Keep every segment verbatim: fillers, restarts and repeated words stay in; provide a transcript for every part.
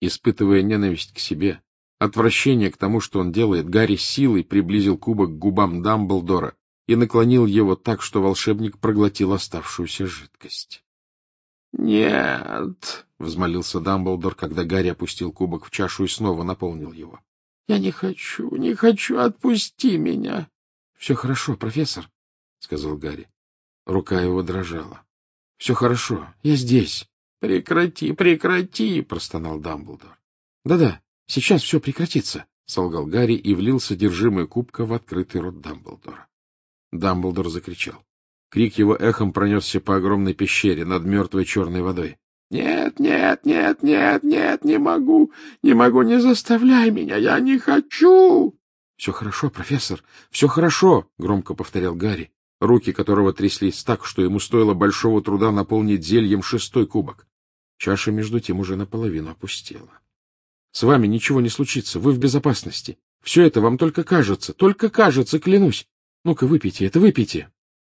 Испытывая ненависть к себе, отвращение к тому, что он делает, Гарри силой приблизил кубок к губам Дамблдора и наклонил его так, что волшебник проглотил оставшуюся жидкость. — Нет, — взмолился Дамблдор, когда Гарри опустил кубок в чашу и снова наполнил его. — Я не хочу, не хочу, отпусти меня. — Все хорошо, профессор, — сказал Гарри. Рука его дрожала. — Все хорошо, я здесь. — Прекрати, прекрати, — простонал Дамблдор. Да — Да-да, сейчас все прекратится, — солгал Гарри и влил содержимое кубка в открытый рот Дамблдора. Дамблдор закричал. Крик его эхом пронесся по огромной пещере над мертвой черной водой. — Нет, нет, нет, нет, нет, не могу, не могу, не заставляй меня, я не хочу! — Все хорошо, профессор, все хорошо, — громко повторял Гарри, руки которого тряслись так, что ему стоило большого труда наполнить зельем шестой кубок. Чаша, между тем, уже наполовину опустела. — С вами ничего не случится, вы в безопасности. Все это вам только кажется, только кажется, клянусь. Ну-ка, выпейте это, выпейте.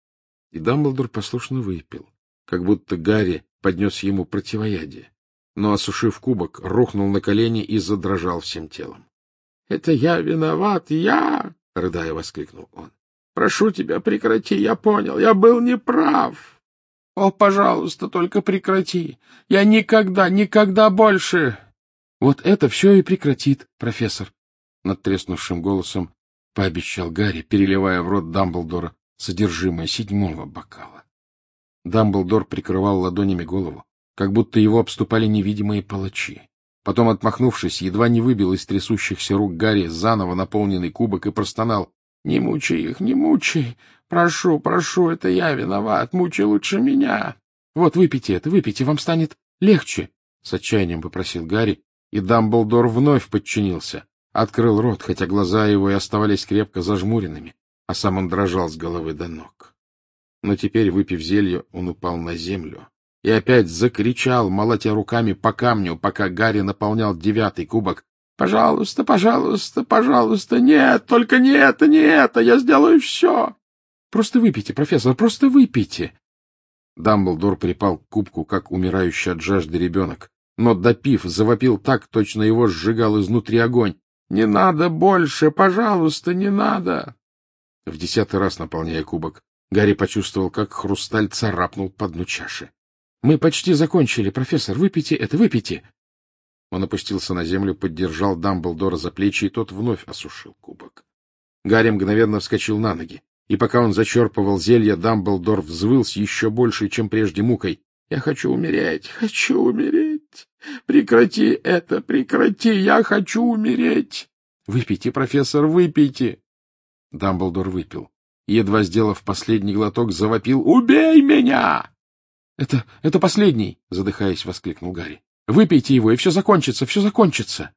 И Дамблдор послушно выпил, как будто Гарри поднес ему противоядие, но, осушив кубок, рухнул на колени и задрожал всем телом. — Это я виноват, я! — рыдая воскликнул он. — Прошу тебя, прекрати, я понял, я был неправ. О, пожалуйста, только прекрати, я никогда, никогда больше... — Вот это все и прекратит, профессор, — над треснувшим голосом пообещал Гарри, переливая в рот Дамблдора содержимое седьмого бокала. Дамблдор прикрывал ладонями голову, как будто его обступали невидимые палачи. Потом, отмахнувшись, едва не выбил из трясущихся рук Гарри заново наполненный кубок и простонал. — Не мучай их, не мучай! Прошу, прошу, это я виноват, мучай лучше меня! — Вот, выпейте это, выпейте, вам станет легче! — с отчаянием попросил Гарри, и Дамблдор вновь подчинился, открыл рот, хотя глаза его и оставались крепко зажмуренными, а сам он дрожал с головы до ног. Но теперь, выпив зелье, он упал на землю и опять закричал, молотя руками по камню, пока Гарри наполнял девятый кубок. — Пожалуйста, пожалуйста, пожалуйста, нет, только не это, не это, я сделаю все. — Просто выпейте, профессор, просто выпейте. Дамблдор припал к кубку, как умирающий от жажды ребенок, но, допив, завопил так, точно его сжигал изнутри огонь. — Не надо больше, пожалуйста, не надо! В десятый раз, наполняя кубок, Гарри почувствовал, как хрусталь царапнул по дну чаши. — Мы почти закончили, профессор, выпейте это, выпейте! Он опустился на землю, поддержал Дамблдора за плечи, и тот вновь осушил кубок. Гарри мгновенно вскочил на ноги, и пока он зачерпывал зелье, Дамблдор взвыл с еще большей, чем прежде, мукой. — Я хочу умереть, хочу умереть! Прекрати это, прекрати, я хочу умереть! — Выпейте, профессор, выпейте! Дамблдор выпил. Едва сделав последний глоток, завопил: «Убей меня!» «Это... это последний!» — задыхаясь, воскликнул Гарри. «Выпейте его, и все закончится, все закончится!»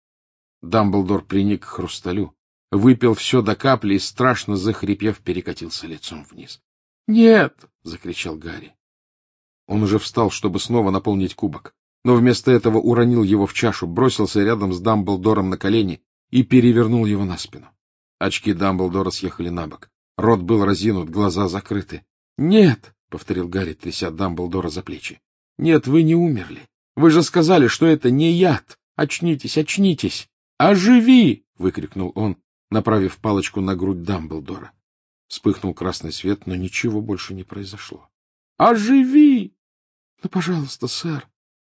Дамблдор приник к хрусталю, выпил все до капли и, страшно захрипев, перекатился лицом вниз. «Нет!» — закричал Гарри. Он уже встал, чтобы снова наполнить кубок, но вместо этого уронил его в чашу, бросился рядом с Дамблдором на колени и перевернул его на спину. Очки Дамблдора съехали на бок. Рот был разинут, глаза закрыты. — Нет! — повторил Гарри, тряся Дамблдора за плечи. — Нет, вы не умерли. Вы же сказали, что это не яд. Очнитесь, очнитесь! Оживи! — выкрикнул он, направив палочку на грудь Дамблдора. Вспыхнул красный свет, но ничего больше не произошло. — Оживи! — Ну, пожалуйста, сэр.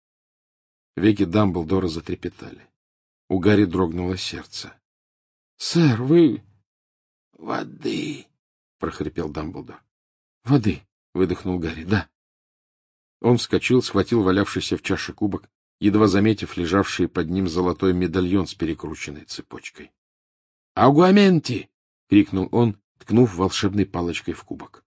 Веки Дамблдора затрепетали. У Гарри дрогнуло сердце. — Сэр, вы... — Воды! — прохрипел Дамблдор. — Воды! — выдохнул Гарри. — Да. Он вскочил, схватил валявшийся в чаше кубок, едва заметив лежавший под ним золотой медальон с перекрученной цепочкой. — Аугуаменти! — крикнул он, ткнув волшебной палочкой в кубок.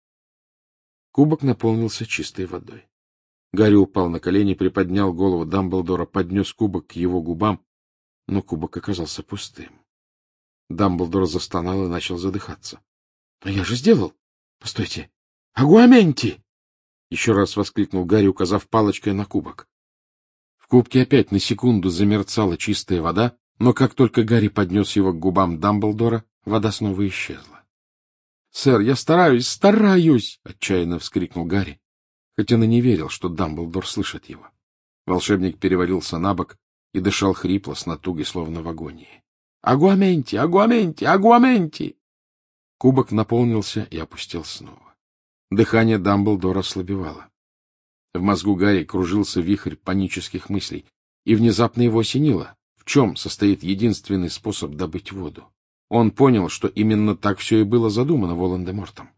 Кубок наполнился чистой водой. Гарри упал на колени, приподнял голову Дамблдора, поднес кубок к его губам, но кубок оказался пустым. Дамблдор застонал и начал задыхаться. — Но я же сделал! Постойте! Агуаменти! — еще раз воскликнул Гарри, указав палочкой на кубок. В кубке опять на секунду замерцала чистая вода, но как только Гарри поднес его к губам Дамблдора, вода снова исчезла. — Сэр, я стараюсь, стараюсь! — отчаянно вскрикнул Гарри, хотя он и не верил, что Дамблдор слышит его. Волшебник перевалился на бок и дышал хрипло, с натугой, словно в агонии. «Агуаменти! Агуаменти! Агуаменти!» Кубок наполнился и опустел снова. Дыхание Дамблдора ослабевало. В мозгу Гарри кружился вихрь панических мыслей, и внезапно его осенило, в чем состоит единственный способ добыть воду. Он понял, что именно так все и было задумано Волан-де-Мортом.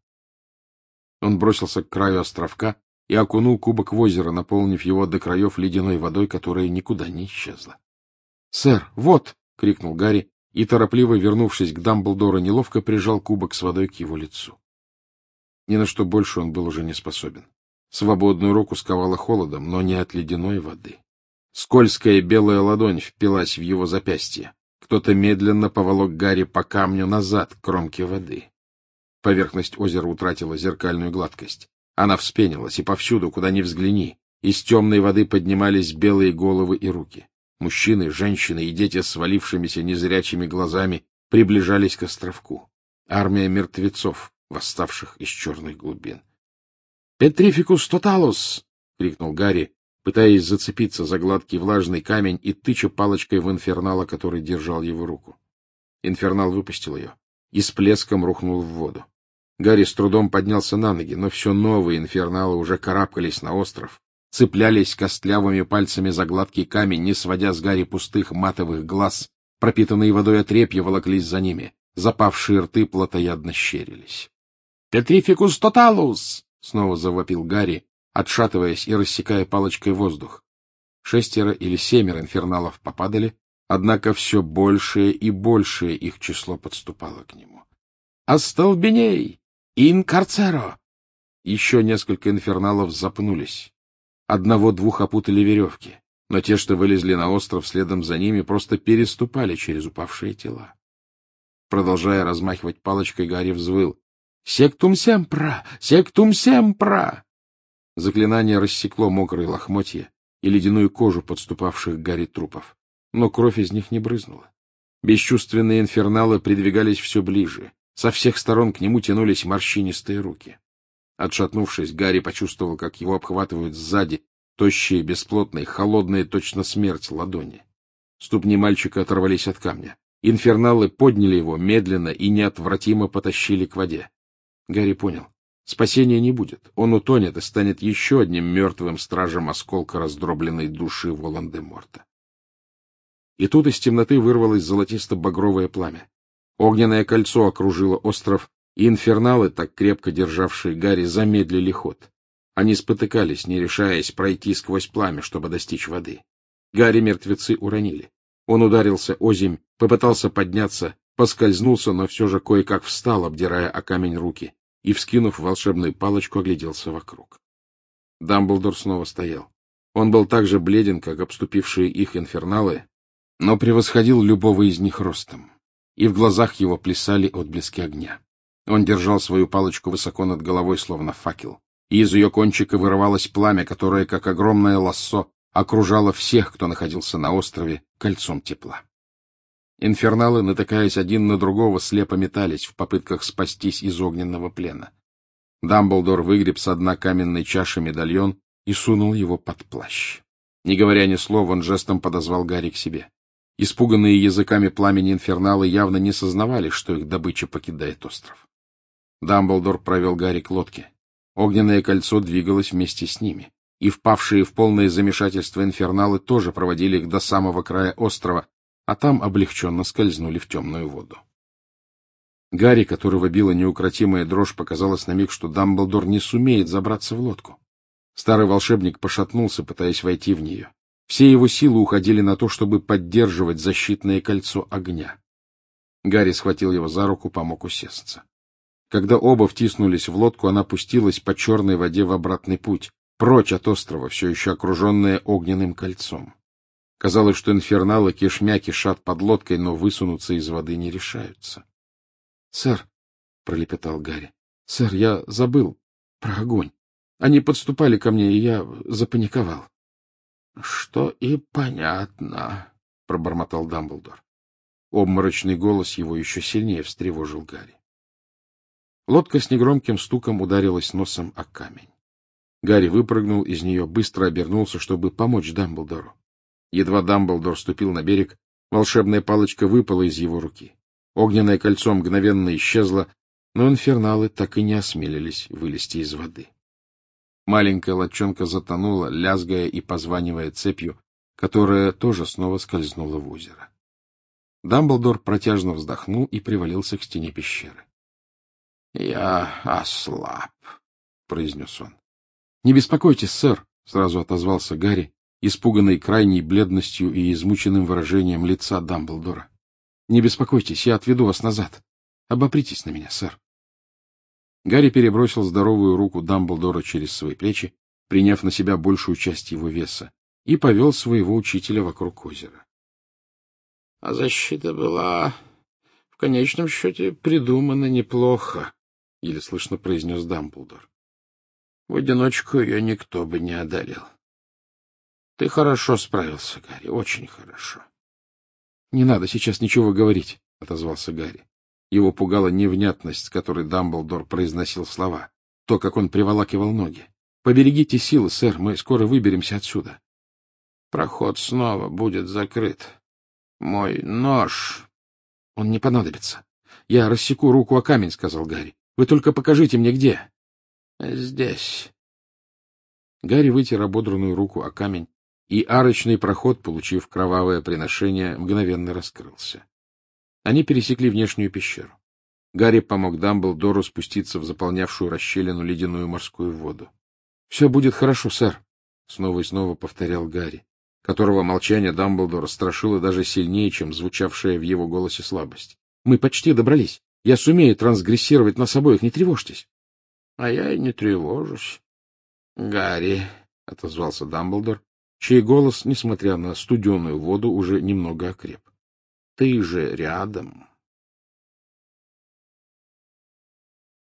Он бросился к краю островка и окунул кубок в озеро, наполнив его до краев ледяной водой, которая никуда не исчезла. — Сэр, вот! — крикнул Гарри, и, торопливо вернувшись к Дамблдору, неловко прижал кубок с водой к его лицу. Ни на что больше он был уже не способен. Свободную руку сковало холодом, но не от ледяной воды. Скользкая белая ладонь впилась в его запястье. Кто-то медленно поволок Гарри по камню назад к кромке воды. Поверхность озера утратила зеркальную гладкость. Она вспенилась, и повсюду, куда ни взгляни, из темной воды поднимались белые головы и руки. Мужчины, женщины и дети с свалившимися незрячими глазами приближались к островку. Армия мертвецов, восставших из черных глубин. — Петрификус тоталус! — крикнул Гарри, пытаясь зацепиться за гладкий влажный камень и тыча палочкой в инфернала, который держал его руку. Инфернал выпустил ее и с плеском рухнул в воду. Гарри с трудом поднялся на ноги, но все новые инферналы уже карабкались на остров, цеплялись костлявыми пальцами за гладкий камень, не сводя с Гарри пустых матовых глаз, пропитанные водой отрепья волоклись за ними, запавшие рты плотоядно щерились. — Петрификус тоталус! — снова завопил Гарри, отшатываясь и рассекая палочкой воздух. Шестеро или семеро инферналов попадали, однако все большее и большее их число подступало к нему. — Остолбеней! Ин карцеро! Еще несколько инферналов запнулись. Одного-двух опутали веревки, но те, что вылезли на остров следом за ними, просто переступали через упавшие тела. Продолжая размахивать палочкой, Гарри взвыл. «Сектум семпра! Сектум семпра!» Заклинание рассекло мокрые лохмотья и ледяную кожу подступавших к Гарри трупов, но кровь из них не брызнула. Бесчувственные инферналы придвигались все ближе, со всех сторон к нему тянулись морщинистые руки. Отшатнувшись, Гарри почувствовал, как его обхватывают сзади тощие, бесплотные, холодные, точно смерть ладони. Ступни мальчика оторвались от камня. Инферналы подняли его медленно и неотвратимо потащили к воде. Гарри понял. Спасения не будет. Он утонет и станет еще одним мертвым стражем осколка раздробленной души Волан-де-Морта. И тут из темноты вырвалось золотисто-багровое пламя. Огненное кольцо окружило остров, и инферналы, так крепко державшие Гарри, замедлили ход. Они спотыкались, не решаясь пройти сквозь пламя, чтобы достичь воды. Гарри мертвецы уронили. Он ударился озимь, попытался подняться, поскользнулся, но все же кое-как встал, обдирая о камень руки, и, вскинув волшебную палочку, огляделся вокруг. Дамблдор снова стоял. Он был так же бледен, как обступившие их инферналы, но превосходил любого из них ростом, и в глазах его плясали отблески огня. Он держал свою палочку высоко над головой, словно факел, и из ее кончика вырывалось пламя, которое, как огромное лассо, окружало всех, кто находился на острове, кольцом тепла. Инферналы, натыкаясь один на другого, слепо метались в попытках спастись из огненного плена. Дамблдор выгреб со дна каменной чаши медальон и сунул его под плащ. Не говоря ни слова, он жестом подозвал Гарри к себе. Испуганные языками пламени инферналы явно не сознавали, что их добыча покидает остров. Дамблдор провел Гарри к лодке. Огненное кольцо двигалось вместе с ними, и впавшие в полное замешательство инферналы тоже проводили их до самого края острова, а там облегченно скользнули в темную воду. Гарри, которого била неукротимая дрожь, показалось на миг, что Дамблдор не сумеет забраться в лодку. Старый волшебник пошатнулся, пытаясь войти в нее. Все его силы уходили на то, чтобы поддерживать защитное кольцо огня. Гарри схватил его за руку, помог усесться. Когда оба втиснулись в лодку, она пустилась по черной воде в обратный путь, прочь от острова, все еще окруженная огненным кольцом. Казалось, что инферналы кишмя кишат под лодкой, но высунуться из воды не решаются. — Сэр, — пролепетал Гарри, — сэр, я забыл про огонь. Они подступали ко мне, и я запаниковал. — Что и понятно, — пробормотал Дамблдор. Обморочный голос его еще сильнее встревожил Гарри. Лодка с негромким стуком ударилась носом о камень. Гарри выпрыгнул из нее, быстро обернулся, чтобы помочь Дамблдору. Едва Дамблдор ступил на берег, волшебная палочка выпала из его руки. Огненное кольцо мгновенно исчезло, но инферналы так и не осмелились вылезти из воды. Маленькая лодчонка затонула, лязгая и позванивая цепью, которая тоже снова скользнула в озеро. Дамблдор протяжно вздохнул и привалился к стене пещеры. — Я ослаб, — произнес он. — Не беспокойтесь, сэр, — сразу отозвался Гарри, испуганный крайней бледностью и измученным выражением лица Дамблдора. — Не беспокойтесь, я отведу вас назад. Обопритесь на меня, сэр. Гарри перебросил здоровую руку Дамблдора через свои плечи, приняв на себя большую часть его веса, и повел своего учителя вокруг озера. — А защита была, в конечном счете, придумана неплохо, — еле слышно произнес Дамблдор. — В одиночку ее никто бы не одолел. Ты хорошо справился, Гарри, очень хорошо. — Не надо сейчас ничего говорить, — отозвался Гарри. Его пугала невнятность, с которой Дамблдор произносил слова, то, как он приволакивал ноги. — Поберегите силы, сэр, мы скоро выберемся отсюда. — Проход снова будет закрыт. Мой нож... — Он не понадобится. Я рассеку руку о камень, — сказал Гарри. — Вы только покажите мне, где. — Здесь. Гарри вытер ободранную руку о камень, и арочный проход, получив кровавое приношение, мгновенно раскрылся. Они пересекли внешнюю пещеру. Гарри помог Дамблдору спуститься в заполнявшую расщелину ледяную морскую воду. — Все будет хорошо, сэр, — снова и снова повторял Гарри, которого молчание Дамблдора страшило даже сильнее, чем звучавшая в его голосе слабость. — Мы почти добрались. Я сумею трансгрессировать нас обоих, не тревожьтесь. — А я и не тревожусь. — Гарри, — отозвался Дамблдор, чей голос, несмотря на студеную воду, уже немного окреп. — Ты же рядом.